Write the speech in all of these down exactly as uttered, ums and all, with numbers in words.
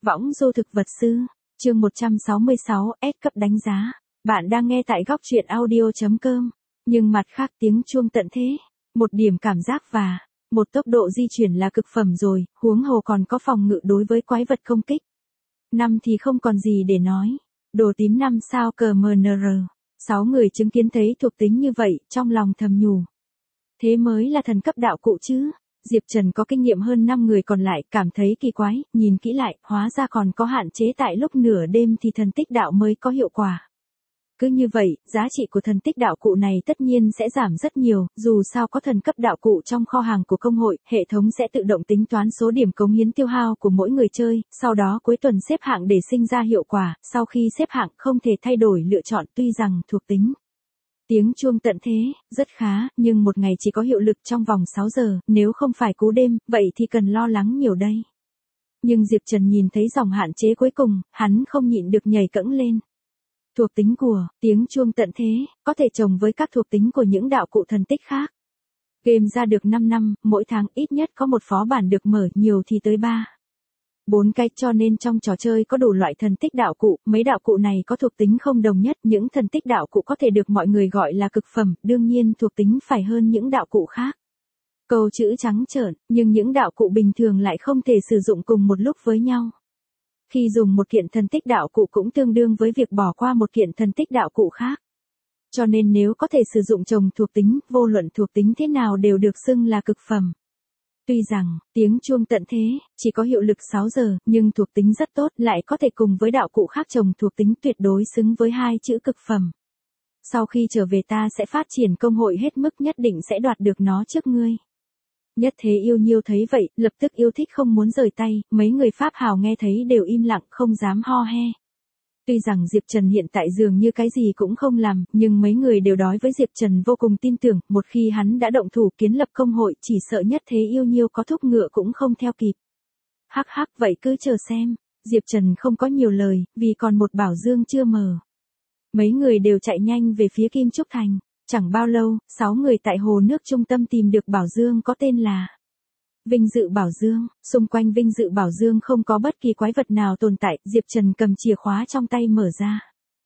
Võng du thực vật sư, chương một trăm sáu mươi sáu, S cấp đánh giá. Bạn đang nghe tại góc truyện audio chấm com. Nhưng mặt khác tiếng chuông tận thế, một điểm cảm giác và một tốc độ di chuyển là cực phẩm rồi, huống hồ còn có phòng ngự đối với quái vật công kích. Năm thì không còn gì để nói. Đồ tím năm sao cờ em en rờ. Sáu người chứng kiến thấy thuộc tính như vậy, trong lòng thầm nhủ. Thế mới là thần cấp đạo cụ chứ. Diệp Trần có kinh nghiệm hơn năm người còn lại, cảm thấy kỳ quái, nhìn kỹ lại, hóa ra còn có hạn chế tại lúc nửa đêm thì thần tích đạo mới có hiệu quả. Cứ như vậy, giá trị của thần tích đạo cụ này tất nhiên sẽ giảm rất nhiều, dù sao có thần cấp đạo cụ trong kho hàng của công hội, hệ thống sẽ tự động tính toán số điểm cống hiến tiêu hao của mỗi người chơi, sau đó cuối tuần xếp hạng để sinh ra hiệu quả, sau khi xếp hạng không thể thay đổi lựa chọn tuy rằng thuộc tính. Tiếng chuông tận thế, rất khá, nhưng một ngày chỉ có hiệu lực trong vòng sáu giờ, nếu không phải cú đêm, vậy thì cần lo lắng nhiều đây. Nhưng Diệp Trần nhìn thấy dòng hạn chế cuối cùng, hắn không nhịn được nhảy cẫng lên. Thuộc tính của tiếng chuông tận thế, có thể trồng với các thuộc tính của những đạo cụ thần tích khác. Game ra được năm năm, mỗi tháng ít nhất có một phó bản được mở, nhiều thì tới ba. bốn cái, cho nên trong trò chơi có đủ loại thần tích đạo cụ, mấy đạo cụ này có thuộc tính không đồng nhất, những thần tích đạo cụ có thể được mọi người gọi là cực phẩm, đương nhiên thuộc tính phải hơn những đạo cụ khác. Câu chữ trắng trợn, nhưng những đạo cụ bình thường lại không thể sử dụng cùng một lúc với nhau. Khi dùng một kiện thần tích đạo cụ cũng tương đương với việc bỏ qua một kiện thần tích đạo cụ khác. Cho nên nếu có thể sử dụng chồng thuộc tính, vô luận thuộc tính thế nào đều được xưng là cực phẩm. Tuy rằng, tiếng chuông tận thế, chỉ có hiệu lực sáu giờ, nhưng thuộc tính rất tốt, lại có thể cùng với đạo cụ khác chồng thuộc tính tuyệt đối xứng với hai chữ cực phẩm. Sau khi trở về ta sẽ phát triển công hội hết mức, nhất định sẽ đoạt được nó trước ngươi. Nhất Thế Yêu Nhiêu thấy vậy, lập tức yêu thích không muốn rời tay, mấy người Pháp hào nghe thấy đều im lặng, không dám ho he. Tuy rằng Diệp Trần hiện tại dường như cái gì cũng không làm, nhưng mấy người đều nói với Diệp Trần vô cùng tin tưởng, một khi hắn đã động thủ kiến lập công hội, chỉ sợ Nhất Thế Yêu Nhiêu có thúc ngựa cũng không theo kịp. Hắc hắc, vậy cứ chờ xem. Diệp Trần không có nhiều lời, vì còn một bảo dương chưa mở. Mấy người đều chạy nhanh về phía Kim Trúc Thành. Chẳng bao lâu, sáu người tại hồ nước trung tâm tìm được bảo dương có tên là Vinh Dự Bảo Dương. Xung quanh Vinh Dự Bảo Dương không có bất kỳ quái vật nào tồn tại, Diệp Trần cầm chìa khóa trong tay mở ra.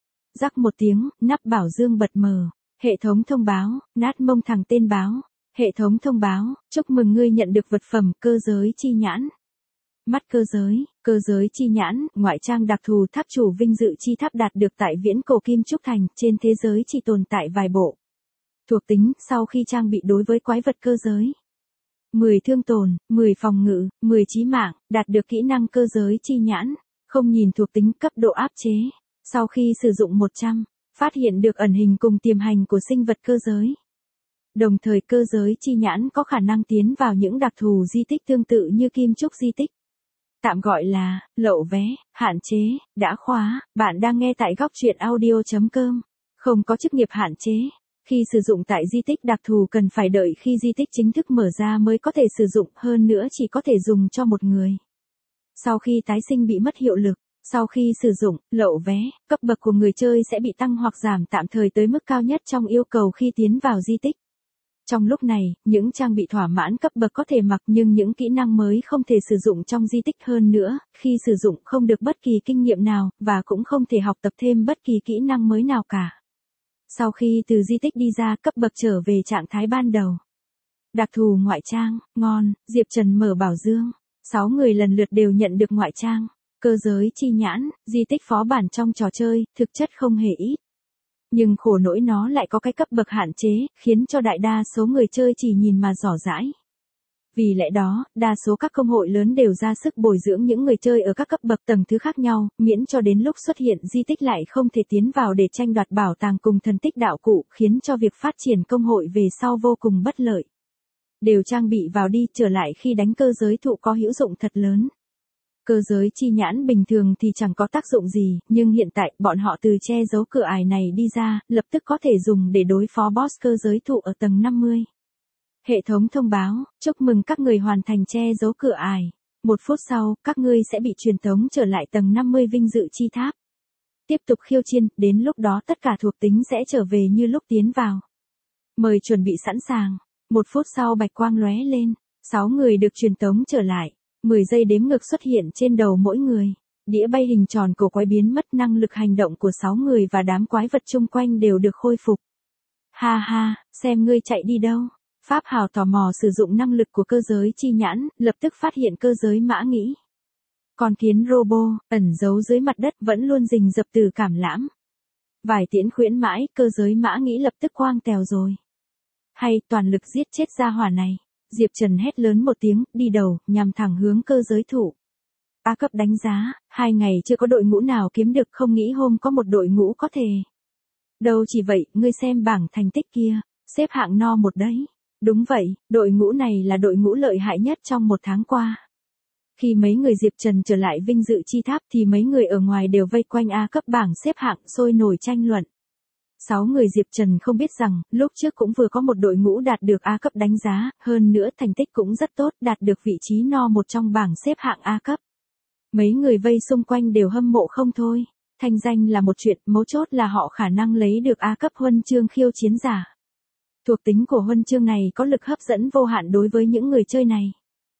Rắc một tiếng, nắp bảo dương bật mở. Hệ thống thông báo, nát mông thằng tên báo. Hệ thống thông báo, chúc mừng ngươi nhận được vật phẩm cơ giới chi nhãn. Mắt cơ giới, cơ giới chi nhãn, ngoại trang đặc thù tháp chủ vinh dự chi tháp đạt được tại viễn cổ Kim Trúc Thành, trên thế giới chỉ tồn tại vài bộ. Thuộc tính, sau khi trang bị đối với quái vật cơ giới. mười thương tổn, mười phòng ngự, mười chí mạng, đạt được kỹ năng cơ giới chi nhãn, không nhìn thuộc tính cấp độ áp chế. Sau khi sử dụng một trăm, phát hiện được ẩn hình cùng tiềm hành của sinh vật cơ giới. Đồng thời cơ giới chi nhãn có khả năng tiến vào những đặc thù di tích tương tự như Kim Trúc di tích. Tạm gọi là, lậu vé, hạn chế, đã khóa, bạn đang nghe tại góc truyện audio chấm com. Không có chức nghiệp hạn chế. Khi sử dụng tại di tích đặc thù cần phải đợi khi di tích chính thức mở ra mới có thể sử dụng, hơn nữa chỉ có thể dùng cho một người. Sau khi tái sinh bị mất hiệu lực, sau khi sử dụng, lậu vé, cấp bậc của người chơi sẽ bị tăng hoặc giảm tạm thời tới mức cao nhất trong yêu cầu khi tiến vào di tích. Trong lúc này, những trang bị thỏa mãn cấp bậc có thể mặc nhưng những kỹ năng mới không thể sử dụng trong di tích, hơn nữa, khi sử dụng không được bất kỳ kinh nghiệm nào, và cũng không thể học tập thêm bất kỳ kỹ năng mới nào cả. Sau khi từ di tích đi ra, cấp bậc trở về trạng thái ban đầu. Đặc thù ngoại trang, ngon, Diệp Trần mở bảo dương. Sáu người lần lượt đều nhận được ngoại trang. Cơ giới chi nhãn, di tích phó bản trong trò chơi, thực chất không hề ít. Nhưng khổ nỗi nó lại có cái cấp bậc hạn chế, khiến cho đại đa số người chơi chỉ nhìn mà rỏ rãi. Vì lẽ đó, đa số các công hội lớn đều ra sức bồi dưỡng những người chơi ở các cấp bậc tầng thứ khác nhau, miễn cho đến lúc xuất hiện di tích lại không thể tiến vào để tranh đoạt bảo tàng cùng thần tích đạo cụ, khiến cho việc phát triển công hội về sau vô cùng bất lợi. Đều trang bị vào đi, trở lại khi đánh cơ giới thụ có hữu dụng thật lớn. Cơ giới chi nhãn bình thường thì chẳng có tác dụng gì, nhưng hiện tại bọn họ từ che giấu cửa ải này đi ra, lập tức có thể dùng để đối phó boss cơ giới thụ ở tầng năm mươi. Hệ thống thông báo, chúc mừng các người hoàn thành che giấu cửa ải. Một phút sau, các ngươi sẽ bị truyền tống trở lại tầng năm mươi vinh dự chi tháp. Tiếp tục khiêu chiến, đến lúc đó tất cả thuộc tính sẽ trở về như lúc tiến vào. Mời chuẩn bị sẵn sàng. Một phút sau bạch quang lóe lên, sáu người được truyền tống trở lại. mười giây đếm ngược xuất hiện trên đầu mỗi người. Đĩa bay hình tròn cổ quái biến mất, năng lực hành động của sáu người và đám quái vật chung quanh đều được khôi phục. Ha ha, xem ngươi chạy đi đâu. Pháp Hào tò mò sử dụng năng lực của cơ giới chi nhãn, lập tức phát hiện cơ giới mã nghĩ. Con kiến robot, ẩn giấu dưới mặt đất vẫn luôn rình rập từ cảm lãm. Vài tiễn khuyễn mãi, cơ giới mã nghĩ lập tức quang tèo rồi. Hay, toàn lực giết chết gia hỏa này. Diệp Trần hét lớn một tiếng, đi đầu, nhằm thẳng hướng cơ giới thủ. A cấp đánh giá, hai ngày chưa có đội ngũ nào kiếm được, không nghĩ hôm có một đội ngũ có thể. Đâu chỉ vậy, ngươi xem bảng thành tích kia, xếp hạng no một đấy. Đúng vậy, đội ngũ này là đội ngũ lợi hại nhất trong một tháng qua. Khi mấy người Diệp Trần trở lại vinh dự chi tháp thì mấy người ở ngoài đều vây quanh A cấp bảng xếp hạng sôi nổi tranh luận. Sáu người Diệp Trần không biết rằng, lúc trước cũng vừa có một đội ngũ đạt được A cấp đánh giá, hơn nữa thành tích cũng rất tốt, đạt được vị trí no một trong bảng xếp hạng A cấp. Mấy người vây xung quanh đều hâm mộ không thôi. Thanh danh là một chuyện, mấu chốt là họ khả năng lấy được A cấp huân chương khiêu chiến giả. Thuộc tính của huân chương này có lực hấp dẫn vô hạn đối với những người chơi này.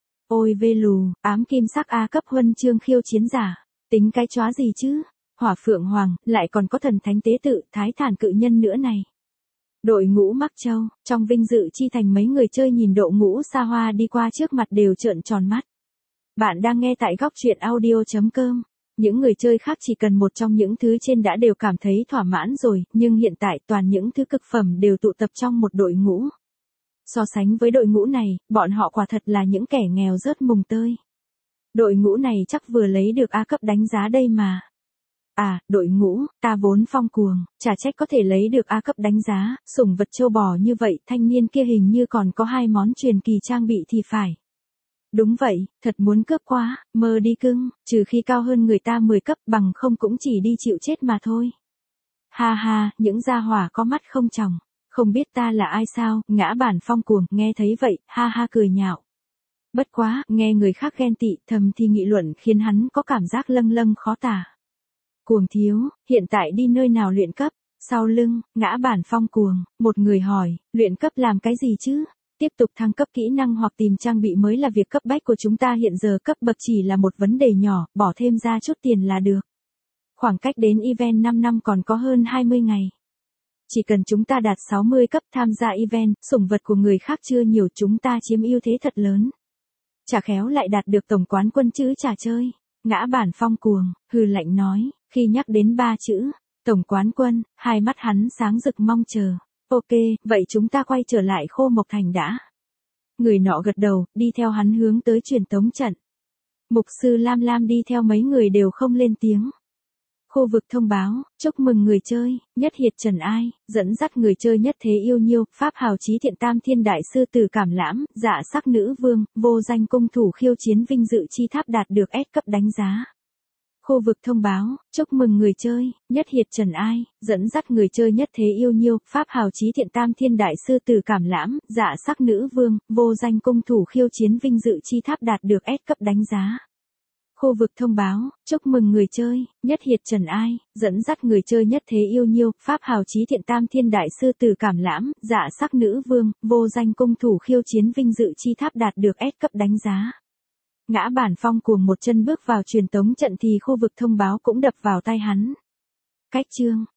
Ôi vê lù, ám kim sắc A cấp huân chương khiêu chiến giả. Tính cái chóa gì chứ? Hỏa Phượng Hoàng, lại còn có thần thánh tế tự, thái thản cự nhân nữa này. Đội ngũ Mắc Châu, trong vinh dự chi thành mấy người chơi nhìn đội ngũ xa hoa đi qua trước mặt đều trợn tròn mắt. Bạn đang nghe tại góc truyện audio chấm com. Những người chơi khác chỉ cần một trong những thứ trên đã đều cảm thấy thỏa mãn rồi, nhưng hiện tại toàn những thứ cực phẩm đều tụ tập trong một đội ngũ. So sánh với đội ngũ này, bọn họ quả thật là những kẻ nghèo rớt mùng tơi. Đội ngũ này chắc vừa lấy được A cấp đánh giá đây mà. À, đội ngũ, ta vốn phong cuồng, chả trách có thể lấy được A cấp đánh giá, sủng vật châu bò như vậy, thanh niên kia hình như còn có hai món truyền kỳ trang bị thì phải. Đúng vậy, thật muốn cướp quá, mơ đi cưng, trừ khi cao hơn người ta mười cấp, bằng không cũng chỉ đi chịu chết mà thôi. Ha ha, những gia hỏa có mắt không tròng, không biết ta là ai sao, ngã bản phong cuồng, nghe thấy vậy, ha ha cười nhạo. Bất quá, nghe người khác ghen tị, thầm thì nghị luận khiến hắn có cảm giác lâng lâng khó tả. Cuồng thiếu, hiện tại đi nơi nào luyện cấp? Sau lưng, ngã bản phong cuồng, một người hỏi, luyện cấp làm cái gì chứ? Tiếp tục thăng cấp kỹ năng hoặc tìm trang bị mới là việc cấp bách của chúng ta, hiện giờ cấp bậc chỉ là một vấn đề nhỏ, bỏ thêm ra chút tiền là được. Khoảng cách đến event năm năm còn có hơn hai mươi ngày. Chỉ cần chúng ta đạt sáu mươi cấp tham gia event, sủng vật của người khác chưa nhiều, chúng ta chiếm ưu thế thật lớn. Chả khéo lại đạt được tổng quán quân chứ chả chơi. Ngã bản phong cuồng, hừ lạnh nói, khi nhắc đến ba chữ, tổng quán quân, hai mắt hắn sáng rực mong chờ. Ok, vậy chúng ta quay trở lại Khô Mộc Thành đã. Người nọ gật đầu, đi theo hắn hướng tới truyền tống trận. Mục sư Lam Lam đi theo mấy người đều không lên tiếng. Khu vực thông báo, chúc mừng người chơi, nhất hiệt trần ai, dẫn dắt người chơi nhất thế yêu nhiêu, pháp hào chí thiện tam thiên đại sư tử cảm lãm, dạ sắc nữ vương, vô danh cung thủ khiêu chiến vinh dự chi tháp đạt được S cấp đánh giá. Khu vực thông báo, chúc mừng người chơi, nhất hiệt trần ai, dẫn dắt người chơi nhất thế yêu nhiêu, pháp hào chí thiện tam thiên đại sư tử cảm lãm, dạ sắc nữ vương, vô danh cung thủ khiêu chiến vinh dự chi tháp đạt được S cấp đánh giá. Khu vực thông báo, chúc mừng người chơi, nhất hiệt trần ai, dẫn dắt người chơi nhất thế yêu nhiêu, pháp hào chí thiện tam thiên đại sư tử cảm lãm, dạ sắc nữ vương, vô danh cung thủ khiêu chiến vinh dự chi tháp đạt được S cấp đánh giá. Ngã bản phong cuồng một chân bước vào truyền tống trận thì khu vực thông báo cũng đập vào tai hắn. Cách chương,